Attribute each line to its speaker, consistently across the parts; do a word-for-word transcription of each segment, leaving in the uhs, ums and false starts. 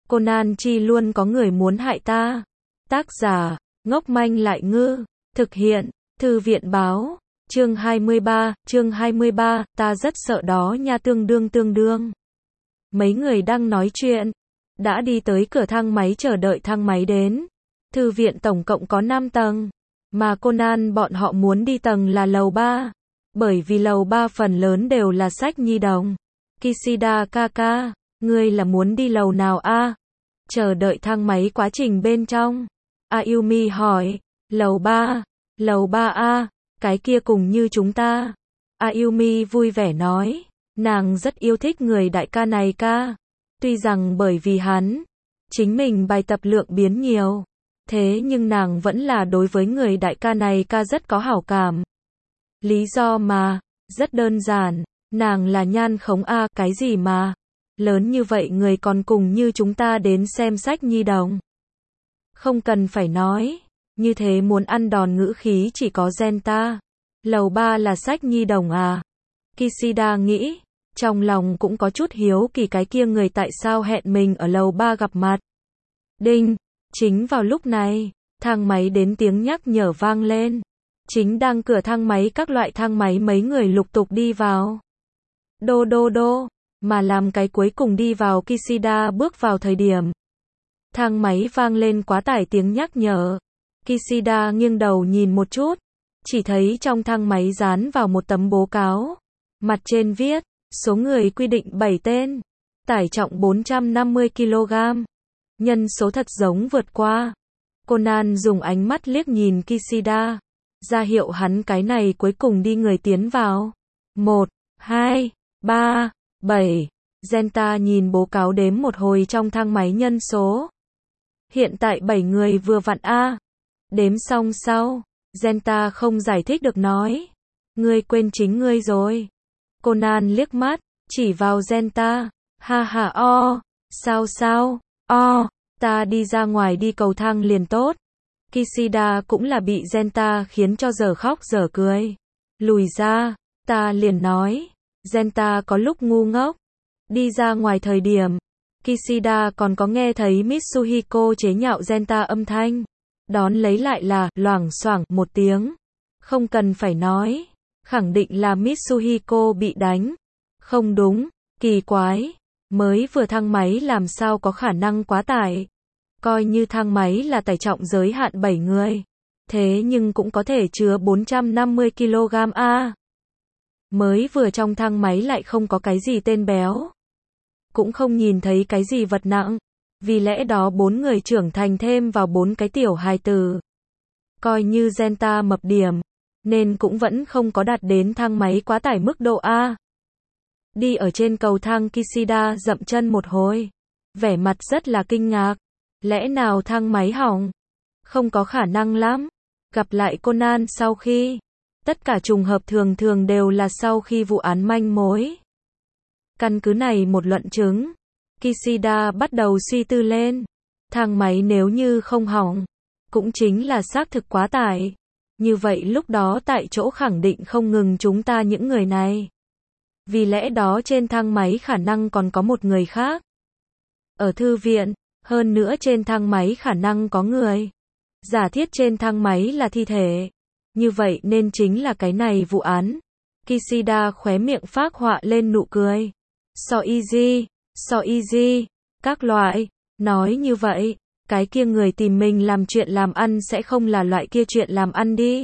Speaker 1: Conan chi luôn có người muốn hại ta. Tác giả, ngốc manh lại ngư. Thực hiện, Thư viện báo. Chương hai mươi ba, chương hai mươi ba, ta rất sợ đó nha tương đương tương đương. Mấy người đang nói chuyện. Đã đi tới cửa thang máy chờ đợi thang máy đến. Thư viện tổng cộng có năm tầng. Mà Conan bọn họ muốn đi tầng là lầu ba. Bởi vì lầu ba phần lớn đều là sách nhi đồng. Kishida kaka, ngươi là muốn đi lầu nào a? Chờ đợi thang máy quá trình bên trong. Ayumi hỏi, lầu ba, lầu ba a, cái kia cùng như chúng ta. Ayumi vui vẻ nói, nàng rất yêu thích người đại ca này ca. Tuy rằng bởi vì hắn, chính mình bài tập lượng biến nhiều. Thế nhưng nàng vẫn là đối với người đại ca này ca rất có hảo cảm. Lý do mà, rất đơn giản, nàng là nhan khống a, cái gì mà. Lớn như vậy người còn cùng như chúng ta đến xem sách nhi đồng. Không cần phải nói, như thế muốn ăn đòn ngữ khí chỉ có Genta. Lầu ba là sách nhi đồng à? Kishida nghĩ, trong lòng cũng có chút hiếu kỳ cái kia người tại sao hẹn mình ở lầu ba gặp mặt. Đinh, chính vào lúc này, thang máy đến tiếng nhắc nhở vang lên. Chính đang cửa thang máy các loại thang máy mấy người lục tục đi vào. Đô đô đô, mà làm cái cuối cùng đi vào Kishida bước vào thời điểm. Thang máy vang lên quá tải tiếng nhắc nhở. Kishida nghiêng đầu nhìn một chút, chỉ thấy trong thang máy dán vào một tấm bố cáo. Mặt trên viết, số người quy định bảy tên, tải trọng bốn trăm năm mươi ki lô gam. Nhân số thật giống vượt qua. Conan dùng ánh mắt liếc nhìn Kishida, ra hiệu hắn cái này cuối cùng đi người tiến vào. một, hai, ba, bảy. Genta nhìn bố cáo đếm một hồi trong thang máy nhân số. Hiện tại bảy người vừa vặn a. Đếm xong sau, Genta không giải thích được nói. Ngươi quên chính ngươi rồi. Conan liếc mắt, chỉ vào Genta. Ha ha o, sao sao, o, ta đi ra ngoài đi cầu thang liền tốt. Kishida cũng là bị Genta khiến cho giờ khóc giờ cười. Lùi ra, ta liền nói. Genta có lúc ngu ngốc. Đi ra ngoài thời điểm, Kishida còn có nghe thấy Mitsuhiko chế nhạo Genta âm thanh. Đón lấy lại là, loảng xoảng, một tiếng. Không cần phải nói. Khẳng định là Mitsuhiko bị đánh. Không đúng, kỳ quái. Mới vừa thang máy làm sao có khả năng quá tải. Coi như thang máy là tải trọng giới hạn bảy người. Thế nhưng cũng có thể chứa bốn trăm năm mươi ki lô gam a. Mới vừa trong thang máy lại không có cái gì tên béo. Cũng không nhìn thấy cái gì vật nặng. Vì lẽ đó bốn người trưởng thành thêm vào bốn cái tiểu hài tử. Coi như Genta mập điểm. Nên cũng vẫn không có đạt đến thang máy quá tải mức độ A. Đi ở trên cầu thang Kishida dậm chân một hồi. Vẻ mặt rất là kinh ngạc. Lẽ nào thang máy hỏng? Không có khả năng lắm. Gặp lại Conan sau khi. Tất cả trùng hợp thường thường đều là sau khi vụ án manh mối. Căn cứ này một luận chứng. Kishida bắt đầu suy tư lên. Thang máy nếu như không hỏng. Cũng chính là xác thực quá tải. Như vậy lúc đó tại chỗ khẳng định không ngừng chúng ta những người này. Vì lẽ đó trên thang máy khả năng còn có một người khác. Ở thư viện, hơn nữa trên thang máy khả năng có người. Giả thiết trên thang máy là thi thể. Như vậy nên chính là cái này vụ án. Kishida khóe miệng phác họa lên nụ cười. So easy, so easy, các loại. Nói như vậy, cái kia người tìm mình làm chuyện làm ăn sẽ không là loại kia chuyện làm ăn đi.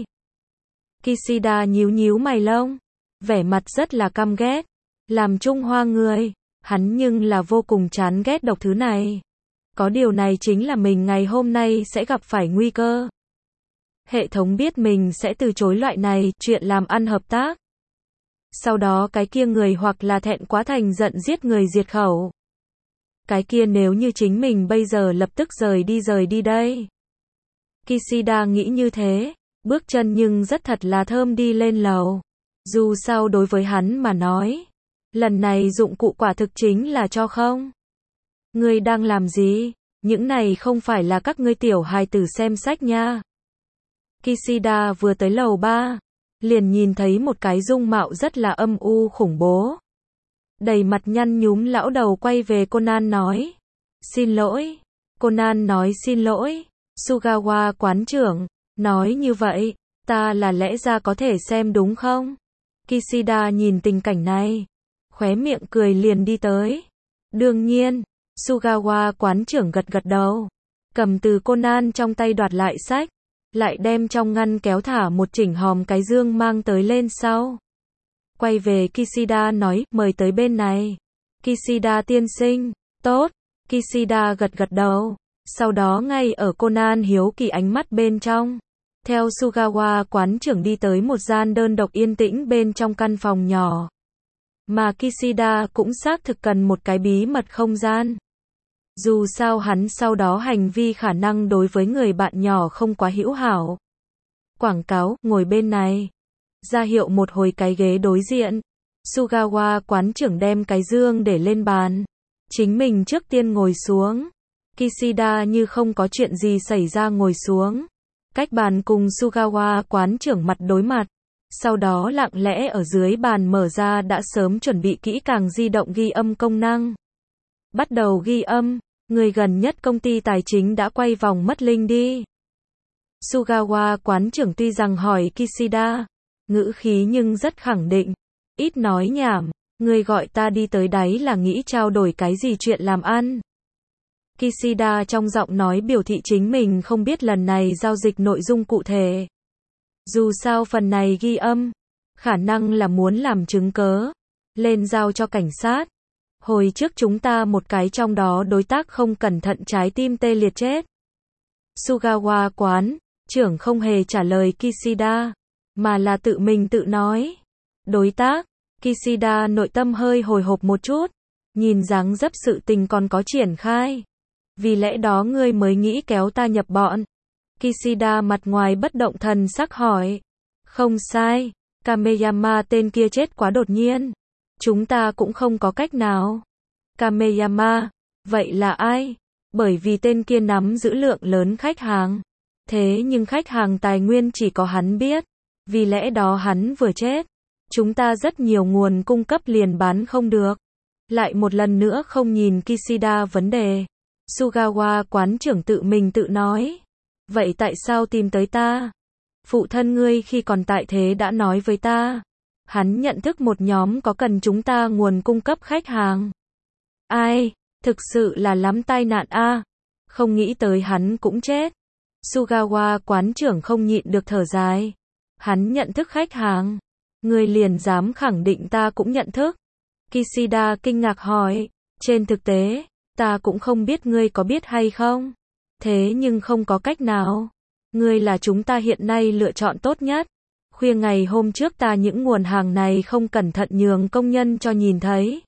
Speaker 1: Kishida nhíu nhíu mày lông. Vẻ mặt rất là căm ghét. Làm Trung Hoa người, hắn nhưng là vô cùng chán ghét độc thứ này. Có điều này chính là mình ngày hôm nay sẽ gặp phải nguy cơ. Hệ thống biết mình sẽ từ chối loại này, chuyện làm ăn hợp tác. Sau đó cái kia người hoặc là thẹn quá thành giận giết người diệt khẩu. Cái kia nếu như chính mình bây giờ lập tức rời đi rời đi đây. Kishida nghĩ như thế, bước chân nhưng rất thật là thơm đi lên lầu. Dù sao đối với hắn mà nói, lần này dụng cụ quả thực chính là cho không. Ngươi đang làm gì? Những này không phải là các ngươi tiểu hài tử xem sách nha. Kishida vừa tới lầu ba, liền nhìn thấy một cái dung mạo rất là âm u khủng bố. Đầy mặt nhăn nhúm lão đầu quay về Conan nói. Xin lỗi. Conan nói xin lỗi. Sugawa quán trưởng, nói như vậy, ta là lẽ ra có thể xem đúng không? Kishida nhìn tình cảnh này, khóe miệng cười liền đi tới. Đương nhiên, Sugawa quán trưởng gật gật đầu, cầm từ Conan trong tay đoạt lại sách, lại đem trong ngăn kéo thả một chỉnh hòm cái dương mang tới lên sau. Quay về Kishida nói, mời tới bên này. Kishida tiên sinh, tốt. Kishida gật gật đầu, sau đó ngay ở Conan hiếu kỳ ánh mắt bên trong, theo Sugawa quán trưởng đi tới một gian đơn độc yên tĩnh bên trong căn phòng nhỏ. Mà Kishida cũng xác thực cần một cái bí mật không gian. Dù sao hắn sau đó hành vi khả năng đối với người bạn nhỏ không quá hữu hảo. Quảng cáo, ngồi bên này. Ra hiệu một hồi cái ghế đối diện. Sugawa quán trưởng đem cái dương để lên bàn. Chính mình trước tiên ngồi xuống. Kishida như không có chuyện gì xảy ra ngồi xuống. Cách bàn cùng Sugawa quán trưởng mặt đối mặt. Sau đó lặng lẽ ở dưới bàn mở ra đã sớm chuẩn bị kỹ càng di động ghi âm công năng. Bắt đầu ghi âm. Người gần nhất công ty tài chính đã quay vòng mất linh đi. Sugawa quán trưởng tuy rằng hỏi Kishida, ngữ khí nhưng rất khẳng định. Ít nói nhảm, người gọi ta đi tới đấy là nghĩ trao đổi cái gì chuyện làm ăn. Kishida trong giọng nói biểu thị chính mình không biết lần này giao dịch nội dung cụ thể. Dù sao phần này ghi âm, khả năng là muốn làm chứng cớ, lên giao cho cảnh sát. Hồi trước chúng ta một cái trong đó đối tác không cẩn thận trái tim tê liệt chết. Sugawa quán trưởng không hề trả lời Kishida, mà là tự mình tự nói. Đối tác, Kishida nội tâm hơi hồi hộp một chút, nhìn dáng dấp sự tình còn có triển khai. Vì lẽ đó ngươi mới nghĩ kéo ta nhập bọn. Kishida mặt ngoài bất động thần sắc hỏi. Không sai, Kameyama tên kia chết quá đột nhiên. Chúng ta cũng không có cách nào. Kameyama, vậy là ai? Bởi vì tên kia nắm giữ lượng lớn khách hàng. Thế nhưng khách hàng tài nguyên chỉ có hắn biết. Vì lẽ đó hắn vừa chết. Chúng ta rất nhiều nguồn cung cấp liền bán không được. Lại một lần nữa không nhìn Kishida vấn đề. Sugawa quán trưởng tự mình tự nói. Vậy tại sao tìm tới ta? Phụ thân ngươi khi còn tại thế đã nói với ta. Hắn nhận thức một nhóm có cần chúng ta nguồn cung cấp khách hàng. Ai? Thực sự là lắm tai nạn a. À. Không nghĩ tới hắn cũng chết. Sugawa quán trưởng không nhịn được thở dài. Hắn nhận thức khách hàng. Ngươi liền dám khẳng định ta cũng nhận thức. Kishida kinh ngạc hỏi. Trên thực tế, ta cũng không biết ngươi có biết hay không. Thế nhưng không có cách nào. Ngươi là chúng ta hiện nay lựa chọn tốt nhất. Khuya ngày hôm trước ta những nguồn hàng này không cẩn thận nhường công nhân cho nhìn thấy.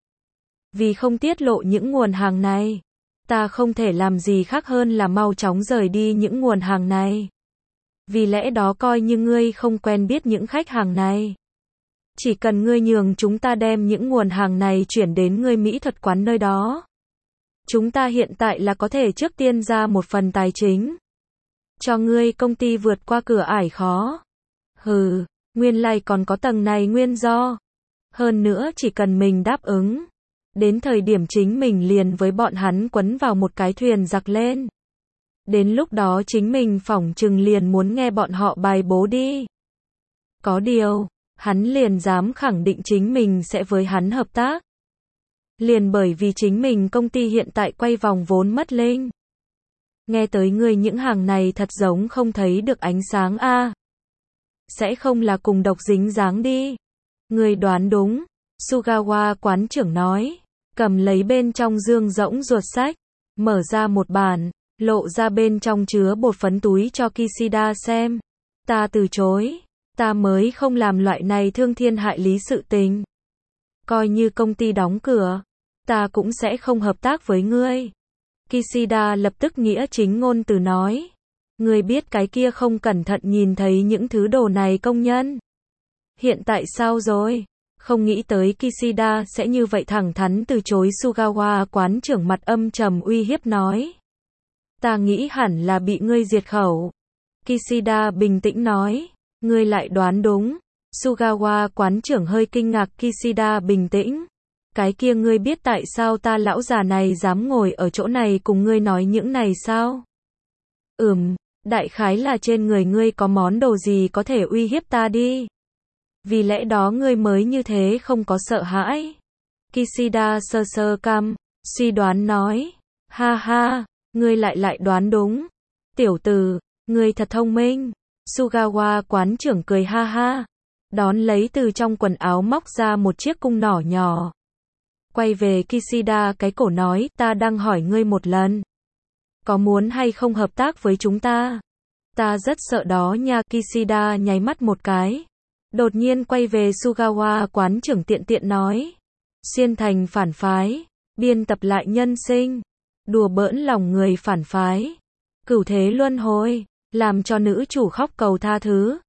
Speaker 1: Vì không tiết lộ những nguồn hàng này, ta không thể làm gì khác hơn là mau chóng rời đi những nguồn hàng này. Vì lẽ đó coi như ngươi không quen biết những khách hàng này. Chỉ cần ngươi nhường chúng ta đem những nguồn hàng này chuyển đến ngươi mỹ thuật quán nơi đó. Chúng ta hiện tại là có thể trước tiên ra một phần tài chính. Cho ngươi công ty vượt qua cửa ải khó. Hừ, nguyên lai còn có tầng này nguyên do. Hơn nữa chỉ cần mình đáp ứng. Đến thời điểm chính mình liền với bọn hắn quấn vào một cái thuyền giặc lên. Đến lúc đó chính mình phỏng chừng liền muốn nghe bọn họ bài bố đi. Có điều, hắn liền dám khẳng định chính mình sẽ với hắn hợp tác. Liền bởi vì chính mình công ty hiện tại quay vòng vốn mất linh. Nghe tới ngươi những hàng này thật giống không thấy được ánh sáng a. À. Sẽ không là cùng độc dính dáng đi. Ngươi đoán đúng. Sugawa quán trưởng nói. Cầm lấy bên trong dương rỗng ruột sách. Mở ra một bản. Lộ ra bên trong chứa bột phấn túi cho Kishida xem. Ta từ chối. Ta mới không làm loại này thương thiên hại lý sự tình. Coi như công ty đóng cửa. Ta cũng sẽ không hợp tác với ngươi. Kishida lập tức nghĩa chính ngôn từ nói. Ngươi biết cái kia không cẩn thận nhìn thấy những thứ đồ này công nhân. Hiện tại sao rồi? Không nghĩ tới Kishida sẽ như vậy thẳng thắn từ chối. Sugawa quán trưởng mặt âm trầm uy hiếp nói. Ta nghĩ hẳn là bị ngươi diệt khẩu. Kishida bình tĩnh nói. Ngươi lại đoán đúng. Sugawa quán trưởng hơi kinh ngạc. Kishida bình tĩnh. Cái kia ngươi biết tại sao ta lão già này dám ngồi ở chỗ này cùng ngươi nói những này sao? Ừm, đại khái là trên người ngươi có món đồ gì có thể uy hiếp ta đi. Vì lẽ đó ngươi mới như thế không có sợ hãi. Kishida sơ sơ cằm, suy đoán nói. Ha ha, ngươi lại lại đoán đúng. Tiểu tử, ngươi thật thông minh. Sugawa quán trưởng cười ha ha. Đón lấy từ trong quần áo móc ra một chiếc cung nỏ nhỏ. Quay về Kishida cái cổ nói, ta đang hỏi ngươi một lần. Có muốn hay không hợp tác với chúng ta? Ta rất sợ đó nha. Kishida nháy mắt một cái. Đột nhiên quay về Sugawa quán trưởng tiện tiện nói. Xuyên thành phản phái. Biên tập lại nhân sinh. Đùa bỡn lòng người phản phái. Cửu thế luân hồi. Làm cho nữ chủ khóc cầu tha thứ.